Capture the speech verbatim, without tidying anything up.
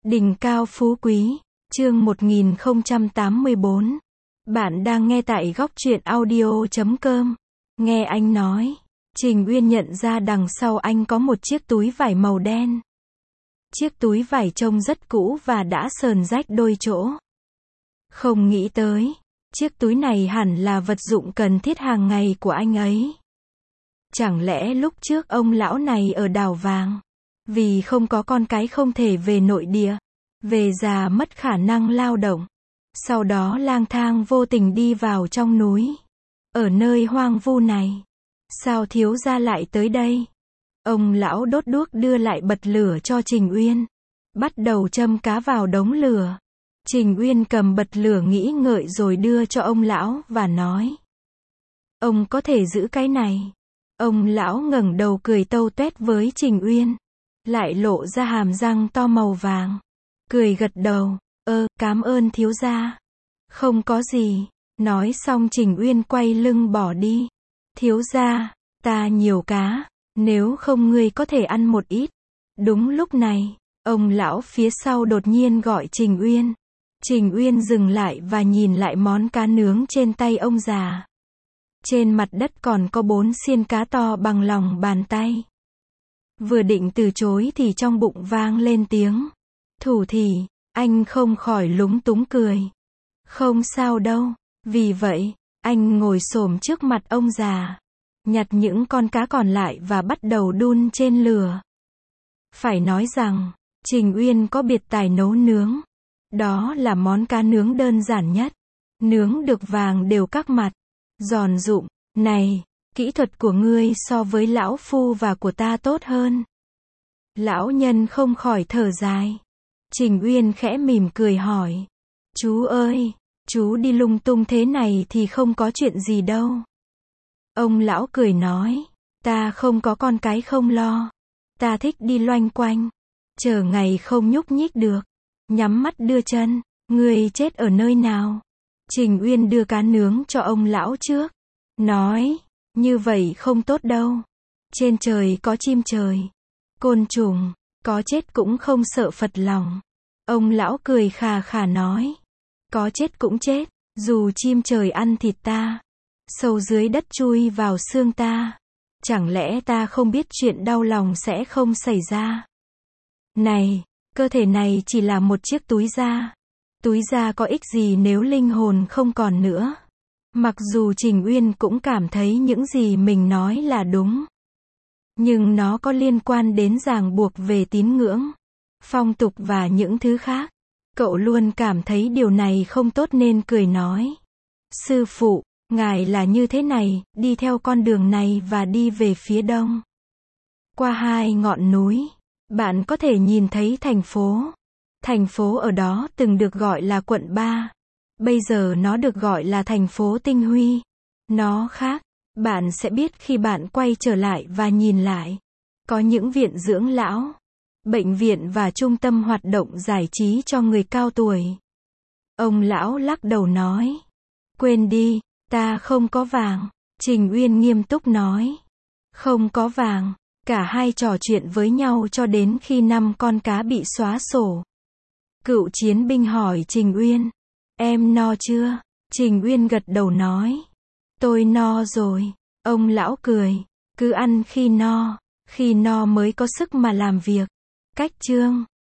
Đỉnh cao phú quý, chương một nghìn không trăm tám mươi bốn. Bạn đang nghe tại góc truyện audio chấm com. Nghe anh nói, Trình Uyên nhận ra đằng sau anh có một chiếc túi vải màu đen. Chiếc túi vải trông rất cũ và đã sờn rách đôi chỗ. Không nghĩ tới, chiếc túi này hẳn là vật dụng cần thiết hàng ngày của anh ấy. Chẳng lẽ lúc trước ông lão này ở đảo vàng, vì không có con cái không thể về nội địa, về già mất khả năng lao động, sau đó lang thang vô tình đi vào trong núi, ở nơi hoang vu này. Sao thiếu gia lại tới đây? Ông lão đốt đuốc đưa lại bật lửa cho Trình Uyên, bắt đầu châm cá vào đống lửa. Trình Uyên cầm bật lửa nghĩ ngợi rồi đưa cho ông lão và nói: ông có thể giữ cái này. Ông lão ngẩng đầu cười tâu tuét với Trình Uyên, lại lộ ra hàm răng to màu vàng, cười gật đầu, ơ, cám ơn thiếu gia. Không có gì. Nói xong Trình Uyên quay lưng bỏ đi. Thiếu gia, ta nhiều cá, nếu không ngươi có thể ăn một ít. Đúng lúc này, ông lão phía sau đột nhiên gọi Trình Uyên. Trình Uyên dừng lại và nhìn lại món cá nướng trên tay ông già. Trên mặt đất còn có bốn xiên cá to bằng lòng bàn tay. Vừa định từ chối thì trong bụng vang lên tiếng thủ thỉ, anh không khỏi lúng túng cười. Không sao đâu. Vì vậy, anh ngồi xổm trước mặt ông già, nhặt những con cá còn lại và bắt đầu đun trên lửa. Phải nói rằng, Trình Uyên có biệt tài nấu nướng. Đó là món cá nướng đơn giản nhất. Nướng được vàng đều các mặt, giòn rụm. Này, kỹ thuật của ngươi so với lão phu và của ta tốt hơn. Lão nhân không khỏi thở dài. Trình Uyên khẽ mỉm cười hỏi: chú ơi, chú đi lung tung thế này thì không có chuyện gì đâu. Ông lão cười nói: ta không có con cái không lo. Ta thích đi loanh quanh, chờ ngày không nhúc nhích được, nhắm mắt đưa chân. Ngươi chết ở nơi nào? Trình Uyên đưa cá nướng cho ông lão trước, nói: như vậy không tốt đâu. Trên trời có chim trời, côn trùng, có chết cũng không sợ phật lòng. Ông lão cười khà khà nói: có chết cũng chết, dù chim trời ăn thịt ta, sâu dưới đất chui vào xương ta, chẳng lẽ ta không biết chuyện đau lòng sẽ không xảy ra? Này, cơ thể này chỉ là một chiếc túi da. Túi da có ích gì nếu linh hồn không còn nữa? Mặc dù Trình Uyên cũng cảm thấy những gì mình nói là đúng, nhưng nó có liên quan đến ràng buộc về tín ngưỡng, phong tục và những thứ khác. Cậu luôn cảm thấy điều này không tốt nên cười nói: sư phụ, ngài là như thế này, đi theo con đường này và đi về phía đông. Qua hai ngọn núi, bạn có thể nhìn thấy thành phố. Thành phố ở đó từng được gọi là quận ba. Bây giờ nó được gọi là thành phố Tinh Huy. Nó khác. Bạn sẽ biết khi bạn quay trở lại và nhìn lại. Có những viện dưỡng lão, bệnh viện và trung tâm hoạt động giải trí cho người cao tuổi. Ông lão lắc đầu nói: quên đi, ta không có vàng. Trình Uyên nghiêm túc nói: không có vàng. Cả hai trò chuyện với nhau cho đến khi năm con cá bị xóa sổ. Cựu chiến binh hỏi Trình Uyên: em no chưa? Trình Uyên gật đầu nói: tôi no rồi. Ông lão cười: cứ ăn khi no, khi no mới có sức mà làm việc. Cách chương